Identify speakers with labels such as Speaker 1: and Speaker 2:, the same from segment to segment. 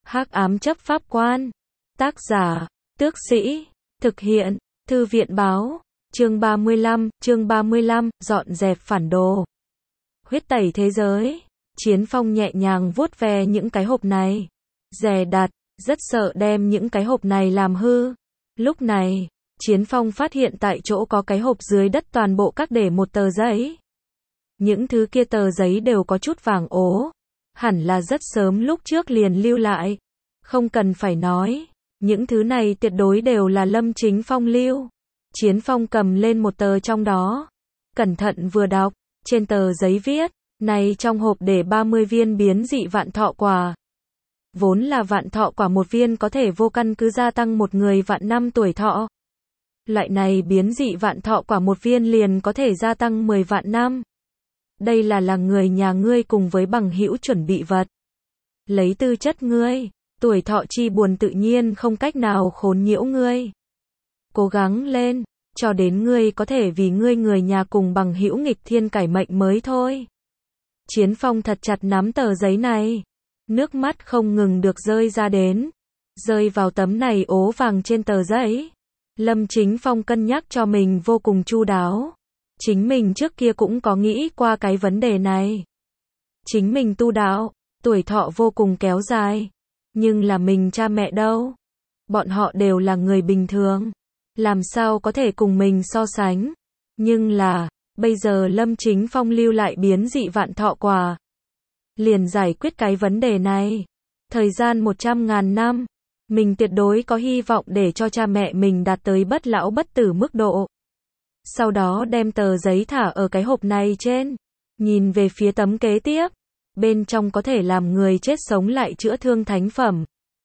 Speaker 1: Hắc ám chấp pháp quan. Tác giả, Tước Sĩ. Thực hiện, Thư viện báo. Chương 35, dọn dẹp phản đồ. Huyết tẩy thế giới. Chiến Phong nhẹ nhàng vuốt ve những cái hộp này. Dè đặt, rất sợ đem những cái hộp này làm hư. Lúc này, Chiến Phong phát hiện tại chỗ có cái hộp dưới đất toàn bộ các để một tờ giấy. Những thứ kia tờ giấy đều có chút vàng ố. Hẳn là rất sớm lúc trước liền lưu lại. Không cần phải nói, những thứ này tuyệt đối đều là Lâm Chính Phong lưu. Chiến Phong cầm lên một tờ trong đó. Cẩn thận vừa đọc, trên tờ giấy viết, này trong hộp để 30 viên biến dị vạn thọ quả. Vốn là vạn thọ quả một viên có thể vô căn cứ gia tăng một người vạn năm tuổi thọ. Loại này biến dị vạn thọ quả một viên liền có thể gia tăng 10 vạn năm. Đây là người nhà ngươi cùng với bằng hữu chuẩn bị vật. Lấy tư chất ngươi, tuổi thọ chi buồn tự nhiên không cách nào khốn nhiễu ngươi. Cố gắng lên, cho đến ngươi có thể vì ngươi người nhà cùng bằng hữu nghịch thiên cải mệnh mới thôi. Chiến Phong thật chặt nắm tờ giấy này. Nước mắt không ngừng được rơi ra đến. Rơi vào tấm này ố vàng trên tờ giấy. Lâm Chính Phong cân nhắc cho mình vô cùng chu đáo. Chính mình trước kia cũng có nghĩ qua cái vấn đề này. Chính mình tu đạo, tuổi thọ vô cùng kéo dài. Nhưng là mình cha mẹ đâu? Bọn họ đều là người bình thường. Làm sao có thể cùng mình so sánh? Nhưng là, bây giờ Lâm Chính Phong lưu lại biến dị vạn thọ quả. Liền giải quyết cái vấn đề này. Thời gian 100.000 năm, mình tuyệt đối có hy vọng để cho cha mẹ mình đạt tới bất lão bất tử mức độ. Sau đó đem tờ giấy thả ở cái hộp này trên. Nhìn về phía tấm kế tiếp. Bên trong có thể làm người chết sống lại chữa thương thánh phẩm.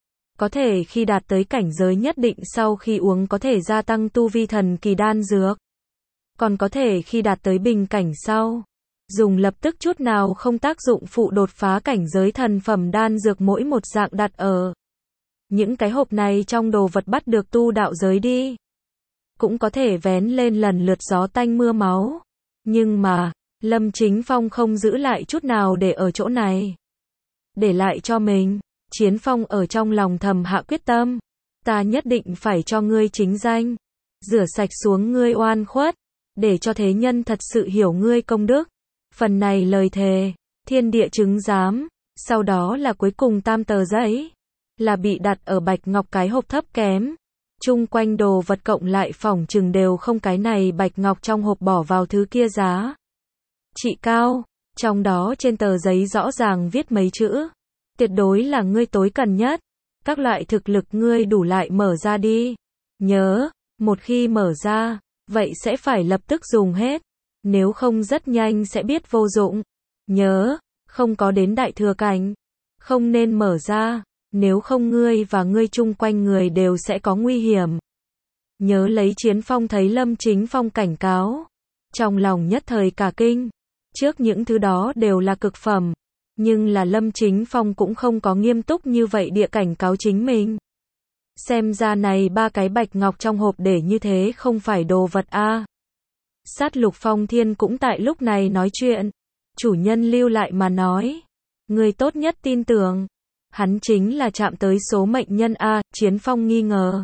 Speaker 1: Có thể khi đạt tới cảnh giới nhất định sau khi uống có thể gia tăng tu vi thần kỳ đan dược. Còn có thể khi đạt tới bình cảnh sau. Dùng lập tức chút nào không tác dụng phụ đột phá cảnh giới thần phẩm đan dược mỗi một dạng đặt ở. Những cái hộp này trong đồ vật bắt được tu đạo giới đi. Cũng có thể vén lên lần lượt gió tanh mưa máu. Nhưng mà, Lâm Chính Phong không giữ lại chút nào để ở chỗ này. Để lại cho mình, Chiến Phong ở trong lòng thầm hạ quyết tâm. Ta nhất định phải cho ngươi chính danh. Rửa sạch xuống ngươi oan khuất. Để cho thế nhân thật sự hiểu ngươi công đức. Phần này lời thề, thiên địa chứng giám. Sau đó là cuối cùng tam tờ giấy. Là bị đặt ở bạch ngọc cái hộp thấp kém. Chung quanh đồ vật cộng lại phỏng chừng đều không cái này bạch ngọc trong hộp bỏ vào thứ kia giá trị cao. Trong đó trên tờ giấy rõ ràng viết mấy chữ. Tuyệt đối là ngươi tối cần nhất. Các loại thực lực ngươi đủ lại mở ra đi. Nhớ, một khi mở ra, vậy sẽ phải lập tức dùng hết. Nếu không rất nhanh sẽ biết vô dụng. Nhớ, không có đến đại thừa cảnh. Không nên mở ra. Nếu không ngươi và ngươi chung quanh người đều sẽ có nguy hiểm. Nhớ lấy. Chiến Phong thấy Lâm Chính Phong cảnh cáo. Trong lòng nhất thời cả kinh. Trước những thứ đó đều là cực phẩm. Nhưng là Lâm Chính Phong cũng không có nghiêm túc như vậy địa cảnh cáo chính mình. Xem ra này ba cái bạch ngọc trong hộp để như thế không phải đồ vật a. Sát Lục Phong Thiên cũng tại lúc này nói chuyện. Chủ nhân lưu lại mà nói. Người tốt nhất tin tưởng. Hắn chính là chạm tới số mệnh nhân a. Chiến Phong nghi ngờ.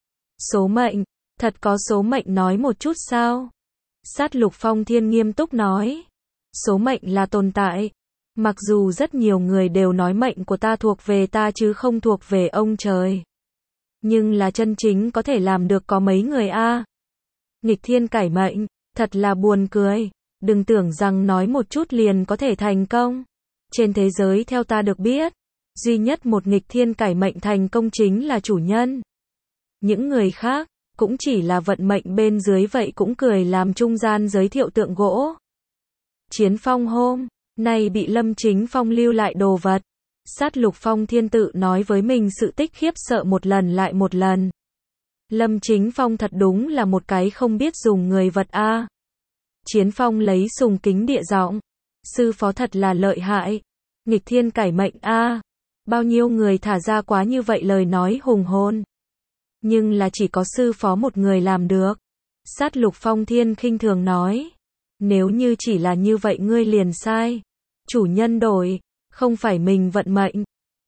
Speaker 1: Số mệnh? Thật có số mệnh nói một chút sao? Sát Lục Phong Thiên nghiêm túc nói. Số mệnh là tồn tại. Mặc dù rất nhiều người đều nói mệnh của ta thuộc về ta chứ không thuộc về ông trời. Nhưng là chân chính có thể làm được có mấy người a. Nghịch thiên cải mệnh, thật là buồn cười. Đừng tưởng rằng nói một chút liền có thể thành công. Trên thế giới theo ta được biết, duy nhất một nghịch thiên cải mệnh thành công chính là chủ nhân. Những người khác, cũng chỉ là vận mệnh bên dưới vậy cũng cười làm trung gian giới thiệu tượng gỗ. Chiến Phong hôm nay bị Lâm Chính Phong lưu lại đồ vật. Sát Lục Phong Thiên tự nói với mình sự tích khiếp sợ một lần lại một lần. Lâm Chính Phong thật đúng là một cái không biết dùng người vật a. Chiến Phong lấy sùng kính địa giọng. Sư phó thật là lợi hại. Nghịch thiên cải mệnh a. Bao nhiêu người thả ra quá như vậy lời nói hùng hồn. Nhưng là chỉ có sư phó một người làm được. Sát Lục Phong Thiên khinh thường nói. Nếu như chỉ là như vậy ngươi liền sai. Chủ nhân đổi, không phải mình vận mệnh.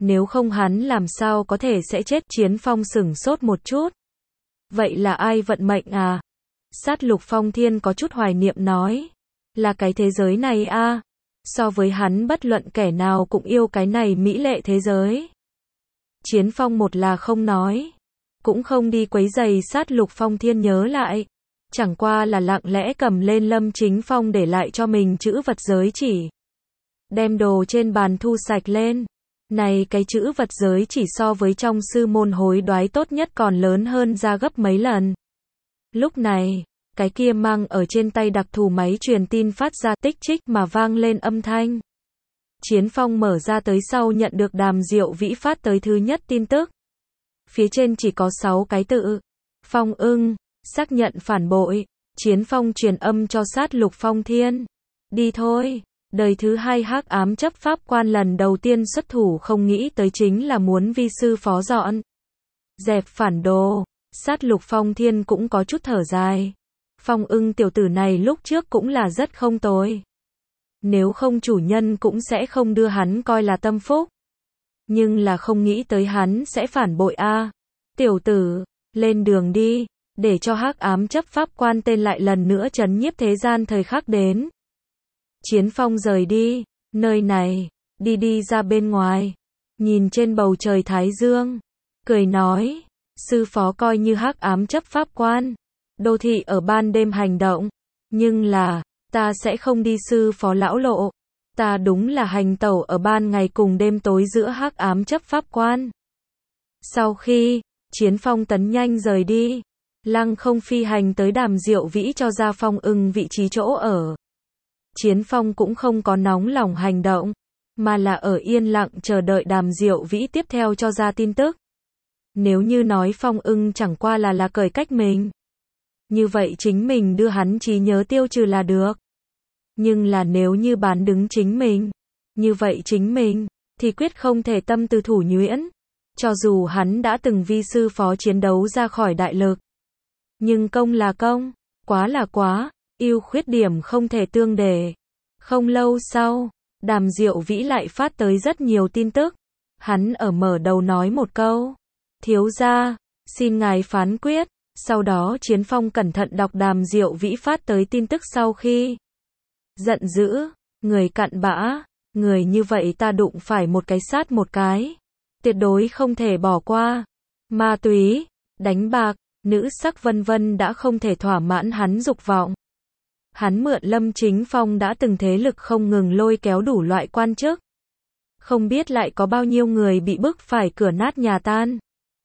Speaker 1: nếu không hắn làm sao có thể sẽ chết. Chiến Phong sửng sốt một chút. Vậy là ai vận mệnh à? Sát Lục Phong Thiên có chút hoài niệm nói. Là cái thế giới này a. So với hắn bất luận kẻ nào cũng yêu cái này mỹ lệ thế giới. Chiến Phong một là không nói, cũng không đi quấy giày Sát Lục Phong Thiên nhớ lại. Chẳng qua là lặng lẽ cầm lên Lâm Chính Phong để lại cho mình chữ vật giới chỉ. Đem đồ trên bàn thu sạch lên. Này cái chữ vật giới chỉ so với trong sư môn hối đoái tốt nhất còn lớn hơn ra gấp mấy lần. Lúc này, cái kia mang ở trên tay đặc thù máy truyền tin phát ra tích trích mà vang lên âm thanh. Chiến Phong mở ra tới sau nhận được Đàm Diệu Vĩ phát tới thứ nhất tin tức. Phía trên chỉ có 6 cái tự. Phong ưng, xác nhận phản bội. Chiến Phong truyền âm cho Sát Lục Phong Thiên. Đi thôi. Đời thứ 2 hắc ám chấp pháp quan lần đầu tiên xuất thủ không nghĩ tới chính là muốn vi sư phó dọn dẹp phản đồ. Sát Lục Phong Thiên cũng có chút thở dài. Phong ưng tiểu tử này lúc trước cũng là rất không tồi. Nếu không chủ nhân cũng sẽ không đưa hắn coi là tâm phúc. Nhưng là không nghĩ tới hắn sẽ phản bội a. Tiểu tử, lên đường đi, để cho hắc ám chấp pháp quan tên lại lần nữa trấn nhiếp thế gian thời khắc đến. Chiến Phong rời đi, nơi này, đi ra bên ngoài, nhìn trên bầu trời thái dương, cười nói, sư phó coi như hắc ám chấp pháp quan, đô thị ở ban đêm hành động, nhưng là, ta sẽ không đi sư phó lão lộ, ta đúng là hành tẩu ở ban ngày cùng đêm tối giữa hắc ám chấp pháp quan. Sau khi, Chiến Phong tấn nhanh rời đi, lăng không phi hành tới Đàm Diệu Vĩ cho ra Phong ưng vị trí chỗ ở. Chiến Phong cũng không có nóng lòng hành động, mà là ở yên lặng chờ đợi Đàm Diệu Vĩ tiếp theo cho ra tin tức. Nếu như nói Phong ưng chẳng qua là cởi cách mình, như vậy chính mình đưa hắn trí nhớ tiêu trừ là được. Nhưng là nếu như bán đứng chính mình, như vậy chính mình, thì quyết không thể tâm từ thủ nhuyễn. Cho dù hắn đã từng vi sư phó chiến đấu ra khỏi đại lực. Nhưng công là công, quá là quá, ưu khuyết điểm không thể tương để. Không lâu sau, Đàm Diệu Vĩ lại phát tới rất nhiều tin tức. Hắn ở mở đầu nói một câu. Thiếu gia, xin ngài phán quyết. Sau đó Chiến Phong cẩn thận đọc Đàm Diệu Vĩ phát tới tin tức sau khi. Giận dữ, người cặn bã, người như vậy ta đụng phải một cái sát một cái. Tuyệt đối không thể bỏ qua. Ma túy, đánh bạc, nữ sắc vân vân đã không thể thỏa mãn hắn dục vọng. Hắn mượn Lâm Chính Phong đã từng thế lực không ngừng lôi kéo đủ loại quan chức. Không biết lại có bao nhiêu người bị bức phải cửa nát nhà tan.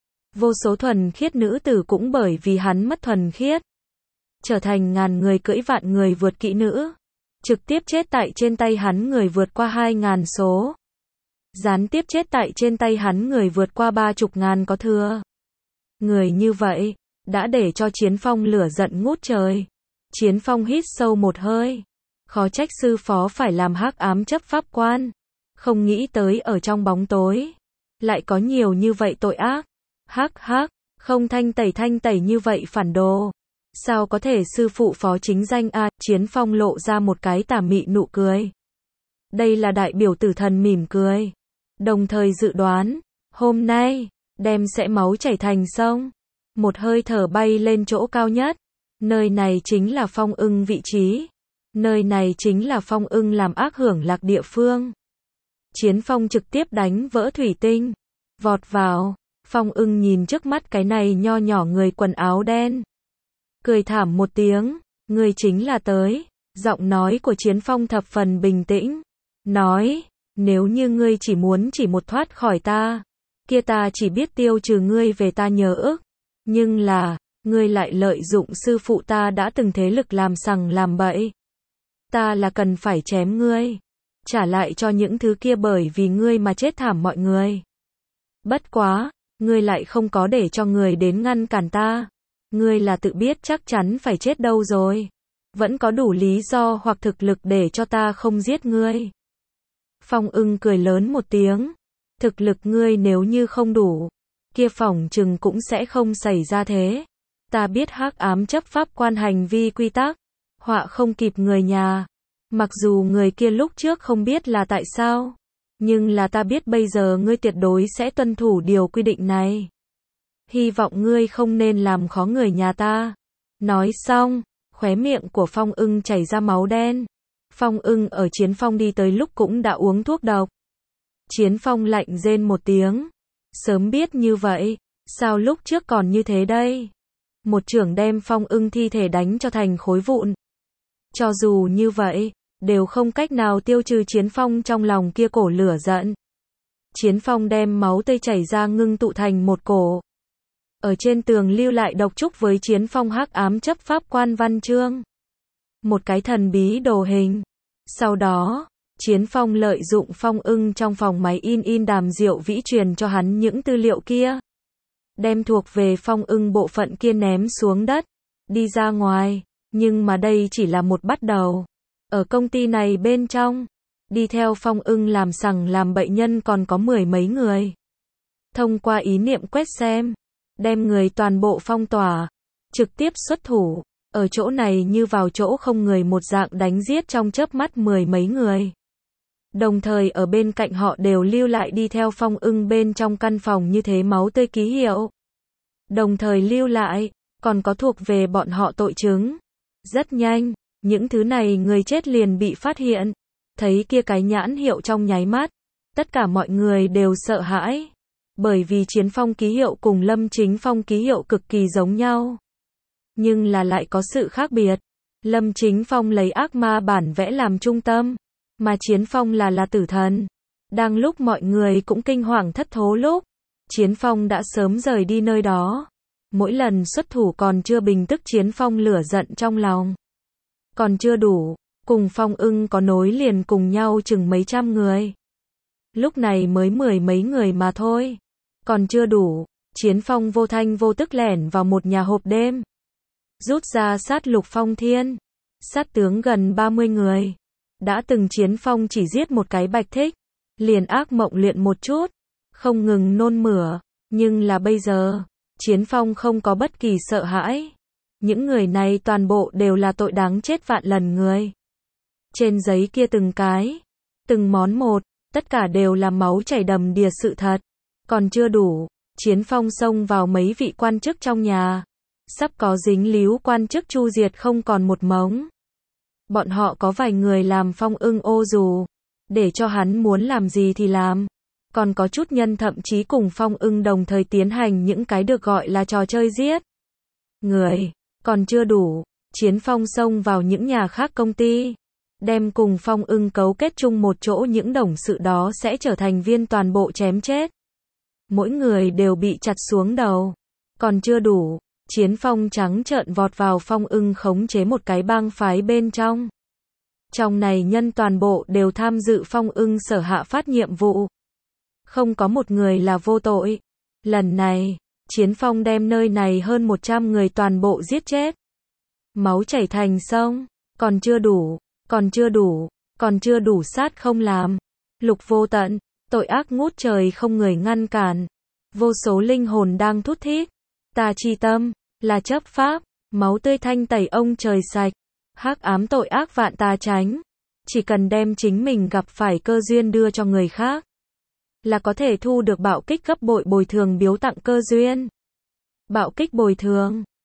Speaker 1: Vô số thuần khiết nữ tử cũng bởi vì hắn mất thuần khiết. Trở thành ngàn người cưỡi vạn người vượt kỹ nữ. Trực tiếp chết tại trên tay hắn người vượt qua 2.000 số. Gián tiếp chết tại trên tay hắn người vượt qua 30.000 có thừa. Người như vậy, đã để cho Chiến Phong lửa giận ngút trời. Chiến Phong hít sâu một hơi. Khó trách sư phó phải làm hắc ám chấp pháp quan. Không nghĩ tới ở trong bóng tối. Lại có nhiều như vậy tội ác. Hắc, không thanh tẩy như vậy phản đồ. Sao có thể sư phụ phó chính danh a? Chiến Phong lộ ra một cái tà mị nụ cười. Đây là đại biểu tử thần mỉm cười. Đồng thời dự đoán, hôm nay, đem sẽ máu chảy thành sông. Một hơi thở bay lên chỗ cao nhất. Nơi này chính là Phong ưng vị trí. Nơi này chính là Phong ưng làm ác hưởng lạc địa phương. Chiến Phong trực tiếp đánh vỡ thủy tinh. Vọt vào. Phong ưng nhìn trước mắt cái này nho nhỏ người quần áo đen. Cười thảm một tiếng. Người chính là tới. Giọng nói của Chiến Phong thập phần bình tĩnh. Nói, nếu như ngươi chỉ muốn chỉ một thoát khỏi ta. Kia ta chỉ biết tiêu trừ ngươi về ta nhớ ức. Nhưng là, ngươi lại lợi dụng sư phụ ta đã từng thế lực làm sằng làm bậy. Ta là cần phải chém ngươi. Trả lại cho những thứ kia bởi vì ngươi mà chết thảm mọi người. Bất quá, ngươi lại không có để cho người đến ngăn cản ta. Ngươi là tự biết chắc chắn phải chết đâu rồi. Vẫn có đủ lý do hoặc thực lực để cho ta không giết ngươi. Phong ưng cười lớn một tiếng. Thực lực ngươi nếu như không đủ, kia phỏng chừng cũng sẽ không xảy ra thế. Ta biết hắc ám chấp pháp quan hành vi quy tắc. Họa không kịp người nhà. Mặc dù người kia lúc trước không biết là tại sao. Nhưng là ta biết bây giờ ngươi tuyệt đối sẽ tuân thủ điều quy định này. Hy vọng ngươi không nên làm khó người nhà ta. Nói xong, khóe miệng của Phong Ưng chảy ra máu đen. Phong Ưng ở Chiến Phong đi tới lúc cũng đã uống thuốc độc. Chiến Phong lạnh rên một tiếng. Sớm biết như vậy, sao lúc trước còn như thế đây? Một chưởng đem Phong Ưng thi thể đánh cho thành khối vụn. Cho dù như vậy, đều không cách nào tiêu trừ Chiến Phong trong lòng kia cổ lửa giận. Chiến Phong đem máu tươi chảy ra ngưng tụ thành một cổ. Ở trên tường lưu lại độc trúc với Chiến Phong hắc ám chấp pháp quan văn chương. Một cái thần bí đồ hình. Sau đó, Chiến Phong lợi dụng Phong Ưng trong phòng máy in Đàm Diệu Vĩ truyền cho hắn những tư liệu kia. Đem thuộc về Phong Ưng bộ phận kia ném xuống đất, đi ra ngoài. Nhưng mà đây chỉ là một bắt đầu. Ở công ty này bên trong, đi theo Phong Ưng làm sằng làm bậy nhân còn có 10 mấy người. Thông qua ý niệm quét xem, đem người toàn bộ phong tỏa, trực tiếp xuất thủ, ở chỗ này như vào chỗ không người một dạng đánh giết trong chớp mắt 10 mấy người. Đồng thời ở bên cạnh họ đều lưu lại đi theo Phong Ưng bên trong căn phòng như thế máu tươi ký hiệu. Đồng thời lưu lại, còn có thuộc về bọn họ tội chứng. Rất nhanh, những thứ này người chết liền bị phát hiện. Thấy kia cái nhãn hiệu trong nháy mắt, tất cả mọi người đều sợ hãi. Bởi vì Chiến Phong ký hiệu cùng Lâm Chính Phong ký hiệu cực kỳ giống nhau. Nhưng là lại có sự khác biệt. Lâm Chính Phong lấy ác ma bản vẽ làm trung tâm, mà Chiến Phong là tử thần. Đang lúc mọi người cũng kinh hoàng thất thố lúc, Chiến Phong đã sớm rời đi nơi đó. Mỗi lần xuất thủ còn chưa bình tức Chiến Phong lửa giận trong lòng. Còn chưa đủ, cùng Phong Ưng có nối liền cùng nhau chừng mấy trăm người. Lúc này mới 10 mấy người mà thôi. Còn chưa đủ, Chiến Phong vô thanh vô tức lẻn vào một nhà hộp đêm. Rút ra sát lục phong thiên. Sát tướng gần 30 người. Đã từng Chiến Phong chỉ giết một cái Bạch Thích. Liền ác mộng luyện một chút. Không ngừng nôn mửa. Nhưng là bây giờ, Chiến Phong không có bất kỳ sợ hãi. Những người này toàn bộ đều là tội đáng chết vạn lần người. Trên giấy kia từng cái, từng món một, tất cả đều là máu chảy đầm đìa sự thật. Còn chưa đủ, Chiến Phong xông vào mấy vị quan chức trong nhà. Sắp có dính líu quan chức chu diệt không còn một mống. Bọn họ có vài người làm Phong Ưng ô dù, để cho hắn muốn làm gì thì làm. Còn có chút nhân thậm chí cùng Phong Ưng đồng thời tiến hành những cái được gọi là trò chơi giết người. Còn chưa đủ, Chiến Phong xông vào những nhà khác công ty. Đem cùng Phong Ưng cấu kết chung một chỗ những đồng sự đó sẽ trở thành viên toàn bộ chém chết. Mỗi người đều bị chặt xuống đầu. Còn chưa đủ, Chiến Phong trắng trợn vọt vào Phong Ưng khống chế một cái bang phái bên trong. Trong này nhân toàn bộ đều tham dự Phong Ưng sở hạ phát nhiệm vụ. Không có một người là vô tội. Lần này, Chiến Phong đem nơi này hơn 100 người toàn bộ giết chết. Máu chảy thành sông. Còn chưa đủ, còn chưa đủ, còn chưa đủ sát không làm. Lục vô tận, tội ác ngút trời không người ngăn cản. Vô số linh hồn đang thút thít. Ta chi tâm, là chấp pháp, máu tươi thanh tẩy ông trời sạch. Hắc ám tội ác vạn ta tránh. Chỉ cần đem chính mình gặp phải cơ duyên đưa cho người khác, là có thể thu được bạo kích gấp bội bồi thường biếu tặng cơ duyên. Bạo kích bồi thường,